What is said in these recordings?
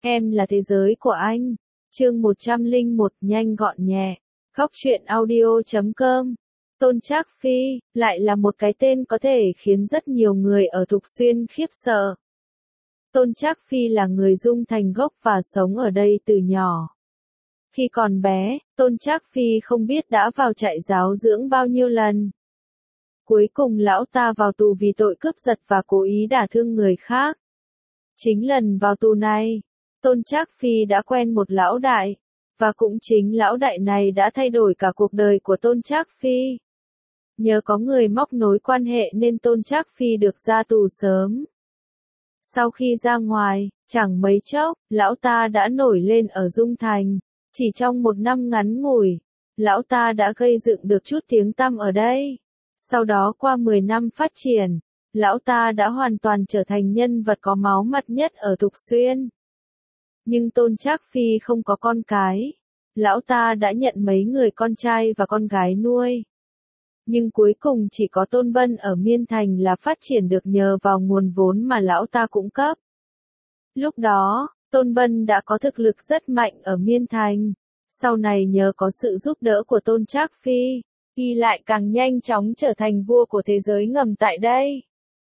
Em là thế giới của anh. Chương 101 nhanh gọn nhẹ. Góc truyện audio.com. Tôn Trác Phi, lại là một cái tên có thể khiến rất nhiều người ở Thục Xuyên khiếp sợ. Tôn Trác Phi là người Dung Thành gốc và sống ở đây từ nhỏ. Khi còn bé, Tôn Trác Phi không biết đã vào trại giáo dưỡng bao nhiêu lần. Cuối cùng lão ta vào tù vì tội cướp giật và cố ý đả thương người khác. Chính lần vào tù này, Tôn Trác Phi đã quen một lão đại, và cũng chính lão đại này đã thay đổi cả cuộc đời của Tôn Trác Phi. Nhờ có người móc nối quan hệ nên Tôn Trác Phi được ra tù sớm. Sau khi ra ngoài, chẳng mấy chốc, lão ta đã nổi lên ở Dung Thành. Chỉ trong một năm ngắn ngủi, lão ta đã gây dựng được chút tiếng tăm ở đây. Sau đó qua 10 năm phát triển, lão ta đã hoàn toàn trở thành nhân vật có máu mặt nhất ở Thục Xuyên. Nhưng Tôn Trác Phi không có con cái. Lão ta đã nhận mấy người con trai và con gái nuôi. Nhưng cuối cùng chỉ có Tôn Bân ở Miên Thành là phát triển được nhờ vào nguồn vốn mà lão ta cung cấp. Lúc đó, Tôn Bân đã có thực lực rất mạnh ở Miên Thành. Sau này nhờ có sự giúp đỡ của Tôn Trác Phi, y lại càng nhanh chóng trở thành vua của thế giới ngầm tại đây.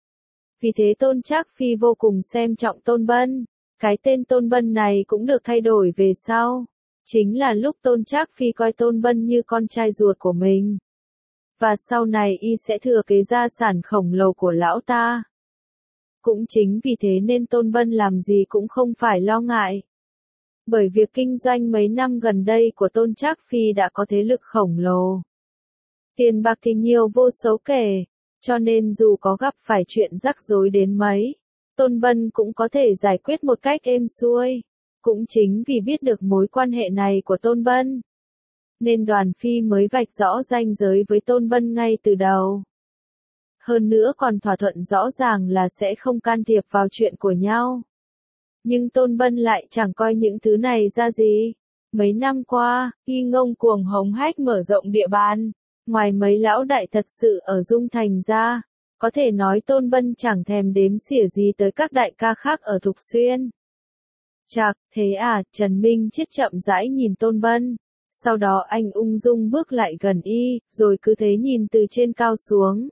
Vì thế Tôn Trác Phi vô cùng xem trọng Tôn Bân. Cái tên Tôn Bân này cũng được thay đổi về sau. Chính là lúc Tôn Trác Phi coi Tôn Bân như con trai ruột của mình. Và sau này y sẽ thừa kế gia sản khổng lồ của lão ta. Cũng chính vì thế nên Tôn Bân làm gì cũng không phải lo ngại. Bởi việc kinh doanh mấy năm gần đây của Tôn Trác Phi đã có thế lực khổng lồ. Tiền bạc thì nhiều vô số kể, cho nên dù có gặp phải chuyện rắc rối đến mấy, Tôn Bân cũng có thể giải quyết một cách êm xuôi. Cũng chính vì biết được mối quan hệ này của Tôn Bân, nên Đoàn Phi mới vạch rõ ranh giới với Tôn Bân ngay từ đầu. Hơn nữa còn thỏa thuận rõ ràng là sẽ không can thiệp vào chuyện của nhau. Nhưng Tôn Bân lại chẳng coi những thứ này ra gì. Mấy năm qua, y ngông cuồng hống hách mở rộng địa bàn. Ngoài mấy lão đại thật sự ở Dung Thành ra, có thể nói Tôn Bân chẳng thèm đếm xỉa gì tới các đại ca khác ở Thục Xuyên. Chạc, thế à, Trần Minh Chiết chậm rãi nhìn Tôn Bân. Sau đó anh ung dung bước lại gần y, rồi cứ thế nhìn từ trên cao xuống.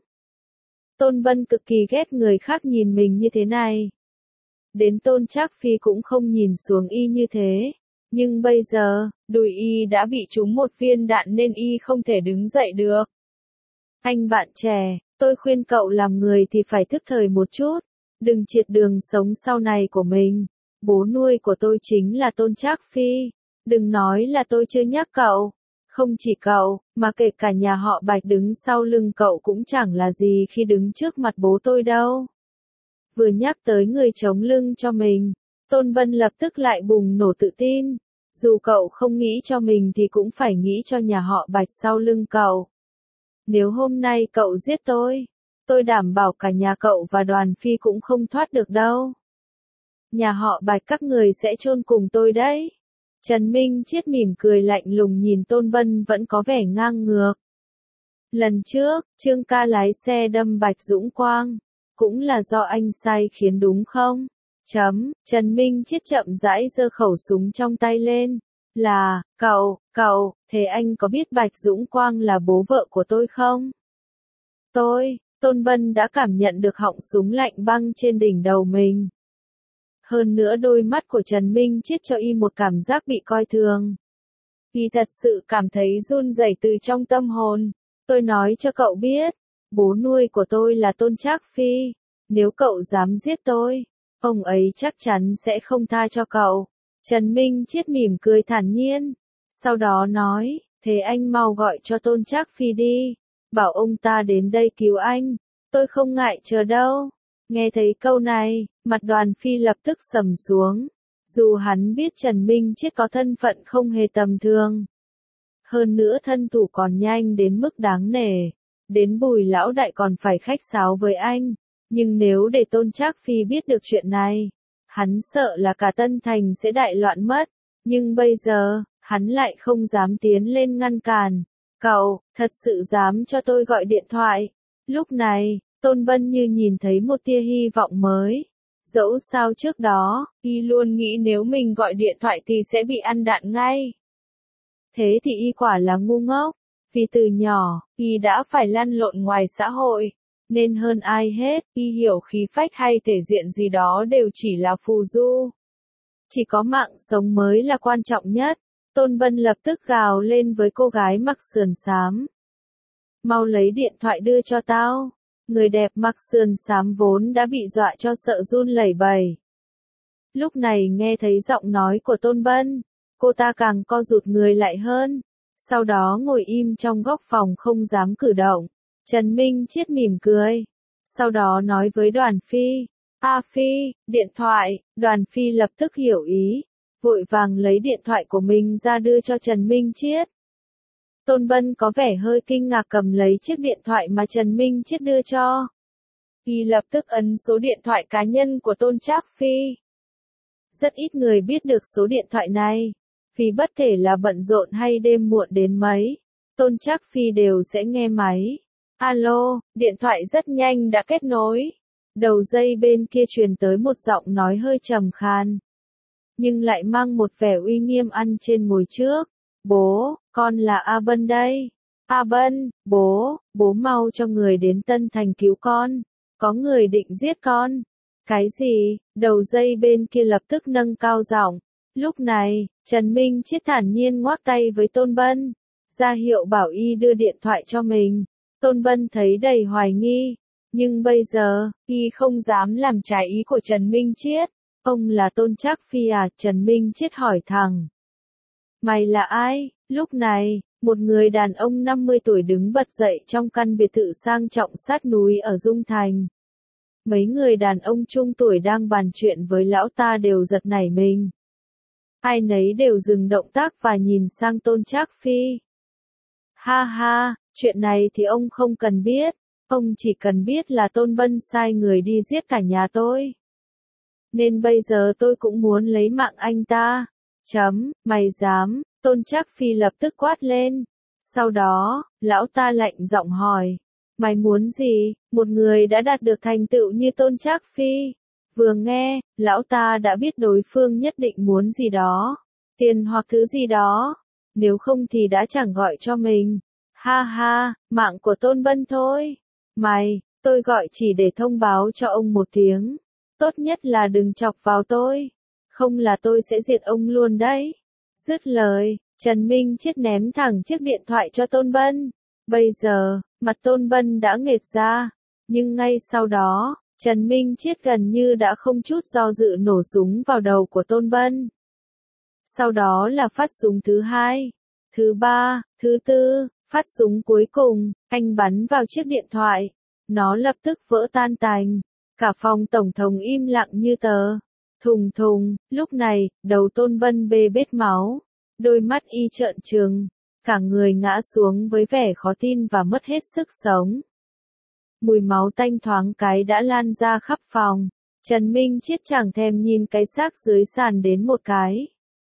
Tôn Bân cực kỳ ghét người khác nhìn mình như thế này. Đến Tôn Trác Phi cũng không nhìn xuống y như thế. Nhưng bây giờ, đùi y đã bị trúng một viên đạn nên y không thể đứng dậy được. Anh bạn trẻ, tôi khuyên cậu làm người thì phải thức thời một chút. Đừng triệt đường sống sau này của mình. Bố nuôi của tôi chính là Tôn Trác Phi. Đừng nói là tôi chưa nhắc cậu. Không chỉ cậu, mà kể cả nhà họ Bạch đứng sau lưng cậu cũng chẳng là gì khi đứng trước mặt bố tôi đâu. Vừa nhắc tới người chống lưng cho mình, Tôn Bân lập tức lại bùng nổ tự tin. Dù cậu không nghĩ cho mình thì cũng phải nghĩ cho nhà họ Bạch sau lưng cậu. Nếu hôm nay cậu giết tôi đảm bảo cả nhà cậu và Đoàn Phi cũng không thoát được đâu. Nhà họ Bạch các người sẽ chôn cùng tôi đấy. Trần Minh Chiết mỉm cười lạnh lùng nhìn Tôn Bân vẫn có vẻ ngang ngược. Lần trước, Trương ca lái xe đâm Bạch Dũng Quang. Cũng là do anh sai khiến đúng không? Trần Minh Chiết chậm rãi giơ khẩu súng trong tay lên. Là, cậu, thế anh có biết Bạch Dũng Quang là bố vợ của tôi không? Tôn Bân đã cảm nhận được họng súng lạnh băng trên đỉnh đầu mình. Hơn nữa đôi mắt của Trần Minh Chiết cho y một cảm giác bị coi thường. Y thật sự cảm thấy run rẩy từ trong tâm hồn. Tôi nói cho cậu biết, bố nuôi của tôi là Tôn Trác Phi. Nếu cậu dám giết tôi, ông ấy chắc chắn sẽ không tha cho cậu. Trần Minh Chiết mỉm cười thản nhiên. Sau đó nói, thế anh mau gọi cho Tôn Trác Phi đi. Bảo ông ta đến đây cứu anh. Tôi không ngại chờ đâu. Nghe thấy câu này, mặt Đoàn Phi lập tức sầm xuống. Dù hắn biết Trần Minh Chiết có thân phận không hề tầm thường. Hơn nữa thân thủ còn nhanh đến mức đáng nể. Đến Bùi lão đại còn phải khách sáo với anh. Nhưng nếu để Tôn Trác Phi biết được chuyện này, hắn sợ là cả Tân Thành sẽ đại loạn mất. Nhưng bây giờ, hắn lại không dám tiến lên ngăn cản. Cậu, thật sự dám cho tôi gọi điện thoại. Lúc này, Tôn Bân như nhìn thấy một tia hy vọng mới. Dẫu sao trước đó, y luôn nghĩ nếu mình gọi điện thoại thì sẽ bị ăn đạn ngay. Thế thì y quả là ngu ngốc, vì từ nhỏ, y đã phải lăn lộn ngoài xã hội, nên hơn ai hết, y hiểu khí phách hay thể diện gì đó đều chỉ là phù du. Chỉ có mạng sống mới là quan trọng nhất. Tôn Bân lập tức gào lên với cô gái mặc sườn xám. Mau lấy điện thoại đưa cho tao. Người đẹp mặc sườn xám vốn đã bị dọa cho sợ run lẩy bẩy. Lúc này nghe thấy giọng nói của Tôn Bân, cô ta càng co rụt người lại hơn. Sau đó ngồi im trong góc phòng không dám cử động. Trần Minh Chiết mỉm cười. Sau đó nói với Đoàn Phi. A Phi, điện thoại. Đoàn Phi lập tức hiểu ý. Vội vàng lấy điện thoại của mình ra đưa cho Trần Minh Chiết. Tôn Bân có vẻ hơi kinh ngạc cầm lấy chiếc điện thoại mà Trần Minh Chiết đưa cho. Y lập tức ấn số điện thoại cá nhân của Tôn Trác Phi. Rất ít người biết được số điện thoại này. Vì bất kể là bận rộn hay đêm muộn đến mấy, Tôn Trác Phi đều sẽ nghe máy. Alo, điện thoại rất nhanh đã kết nối. Đầu dây bên kia truyền tới một giọng nói hơi trầm khan, nhưng lại mang một vẻ uy nghiêm ăn trên ngồi trước. Bố, con là A Bân đây. A Bân, bố mau cho người đến Tân Thành cứu con. Có người định giết con. Cái gì? Đầu dây bên kia lập tức nâng cao giọng. Lúc này, Trần Minh Chiết thản nhiên ngoắc tay với Tôn Bân, ra hiệu bảo y đưa điện thoại cho mình. Tôn Bân thấy đầy hoài nghi, nhưng bây giờ, y không dám làm trái ý của Trần Minh Chiết. Ông là Tôn Trác Phi à? Trần Minh Chiết hỏi thẳng. Mày là ai? Lúc này, một người đàn ông 50 tuổi đứng bật dậy trong căn biệt thự sang trọng sát núi ở Dung Thành. Mấy người đàn ông trung tuổi đang bàn chuyện với lão ta đều giật nảy mình. Ai nấy đều dừng động tác và nhìn sang Tôn Trác Phi. Ha ha, chuyện này thì ông không cần biết. Ông chỉ cần biết là Tôn Bân sai người đi giết cả nhà tôi. Nên bây giờ tôi cũng muốn lấy mạng anh ta. Mày dám? Tôn Trác Phi lập tức quát lên. Sau đó, lão ta lạnh giọng hỏi. Mày muốn gì? Một người đã đạt được thành tựu như Tôn Trác Phi. Vừa nghe, lão ta đã biết đối phương nhất định muốn gì đó. Tiền hoặc thứ gì đó. Nếu không thì đã chẳng gọi cho mình. Ha ha, mạng của Tôn Bân thôi. Tôi gọi chỉ để thông báo cho ông một tiếng. Tốt nhất là đừng chọc vào tôi. Không là tôi sẽ diệt ông luôn đấy. Dứt lời, Trần Minh Chiết ném thẳng chiếc điện thoại cho Tôn Bân. Bây giờ, mặt Tôn Bân đã nghệt ra. Nhưng ngay sau đó, Trần Minh Chiết gần như đã không chút do dự nổ súng vào đầu của Tôn Bân. Sau đó là phát súng thứ hai, thứ ba, thứ tư, phát súng cuối cùng, anh bắn vào chiếc điện thoại. Nó lập tức vỡ tan tành. Cả phòng tổng thống im lặng như tờ. Thùng thùng, lúc này, đầu Tôn Bân bê bết máu. Đôi mắt y trợn trừng. Cả người ngã xuống với vẻ khó tin và mất hết sức sống. Mùi máu tanh thoáng cái đã lan ra khắp phòng. Trần Minh Chiết chẳng thèm nhìn cái xác dưới sàn đến một cái,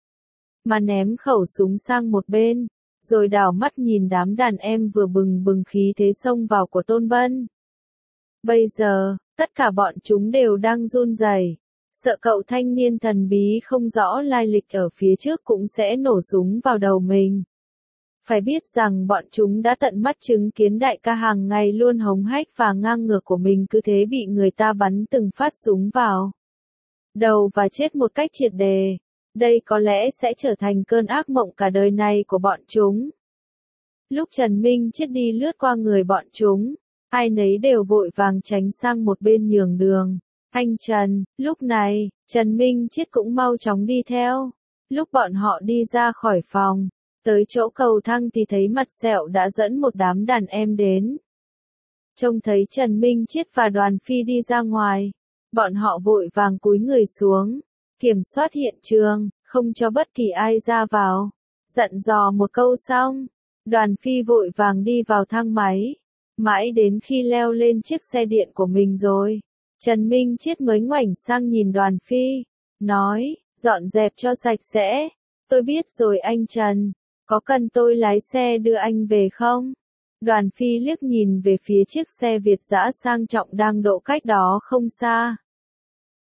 mà ném khẩu súng sang một bên, rồi đảo mắt nhìn đám đàn em vừa bừng bừng khí thế xông vào của Tôn Bân. Bây giờ, tất cả bọn chúng đều đang run rẩy, sợ cậu thanh niên thần bí không rõ lai lịch ở phía trước cũng sẽ nổ súng vào đầu mình. Phải biết rằng bọn chúng đã tận mắt chứng kiến đại ca hàng ngày luôn hống hách và ngang ngược của mình cứ thế bị người ta bắn từng phát súng vào đầu và chết một cách triệt đề. Đây có lẽ sẽ trở thành cơn ác mộng cả đời này của bọn chúng. Lúc Trần Minh Chiết đi lướt qua người bọn chúng, ai nấy đều vội vàng tránh sang một bên nhường đường. Anh Trần, lúc này, Trần Minh Chiết cũng mau chóng đi theo. Lúc bọn họ đi ra khỏi phòng, tới chỗ cầu thang thì thấy mặt sẹo đã dẫn một đám đàn em đến. Trông thấy Trần Minh Chiết và Đoàn Phi đi ra ngoài, bọn họ vội vàng cúi người xuống, kiểm soát hiện trường, không cho bất kỳ ai ra vào. Dặn dò một câu xong, Đoàn Phi vội vàng đi vào thang máy. Mãi đến khi leo lên chiếc xe điện của mình rồi, Trần Minh Chiết mới ngoảnh sang nhìn Đoàn Phi, nói, dọn dẹp cho sạch sẽ. Tôi biết rồi anh Trần, có cần tôi lái xe đưa anh về không? Đoàn Phi liếc nhìn về phía chiếc xe Việt dã sang trọng đang đỗ cách đó không xa.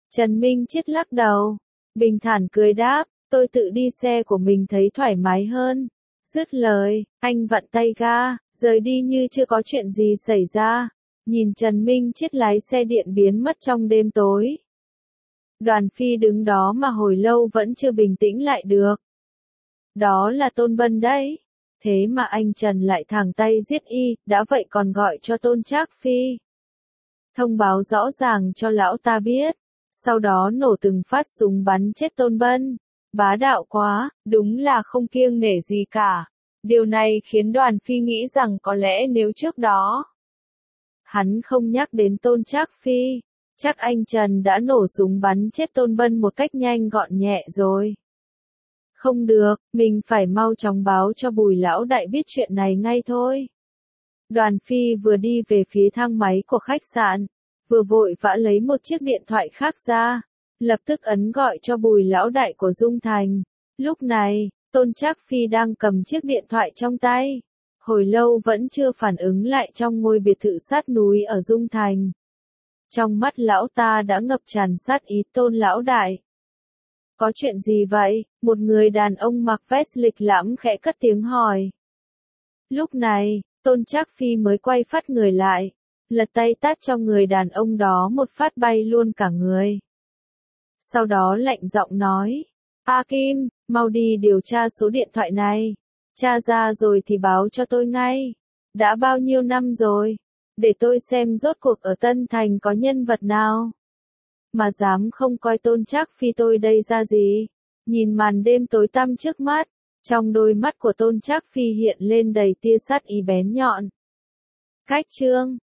Trần Minh Chết lắc đầu, bình thản cười đáp, tôi tự đi xe của mình thấy thoải mái hơn. Dứt lời, anh vặn tay ga, rời đi như chưa có chuyện gì xảy ra. Nhìn Trần Minh Chết lái xe điện biến mất trong đêm tối. Đoàn Phi đứng đó mà hồi lâu vẫn chưa bình tĩnh lại được. Đó là Tôn Bân đấy. Thế mà anh Trần lại thẳng tay giết y, đã vậy còn gọi cho Tôn Trác Phi. Thông báo rõ ràng cho lão ta biết. Sau đó nổ từng phát súng bắn chết Tôn Bân. Bá đạo quá, đúng là không kiêng nể gì cả. Điều này khiến Đoàn Phi nghĩ rằng có lẽ nếu trước đó hắn không nhắc đến Tôn Trác Phi, chắc anh Trần đã nổ súng bắn chết Tôn Bân một cách nhanh gọn nhẹ rồi. Không được, mình phải mau chóng báo cho Bùi lão đại biết chuyện này ngay thôi. Đoàn Phi vừa đi về phía thang máy của khách sạn, vừa vội vã lấy một chiếc điện thoại khác ra, lập tức ấn gọi cho Bùi lão đại của Dung Thành. Lúc này, Tôn Trác Phi đang cầm chiếc điện thoại trong tay, hồi lâu vẫn chưa phản ứng lại trong ngôi biệt thự sát núi ở Dung Thành. Trong mắt lão ta đã ngập tràn sát ý. Tôn lão đại. Có chuyện gì vậy? Một người đàn ông mặc vest lịch lãm khẽ cất tiếng hỏi. Lúc này, Tôn Trác Phi mới quay phát người lại, lật tay tát cho người đàn ông đó một phát bay luôn cả người. Sau đó lạnh giọng nói, A Kim, mau đi điều tra số điện thoại này. Tra ra rồi thì báo cho tôi ngay. Đã bao nhiêu năm rồi? Để tôi xem rốt cuộc ở Tân Thành có nhân vật nào mà dám không coi Tôn Trác Phi tôi đây ra gì. Nhìn màn đêm tối tăm trước mắt, trong đôi mắt của Tôn Trác Phi hiện lên đầy tia sát ý bén nhọn. Cách chương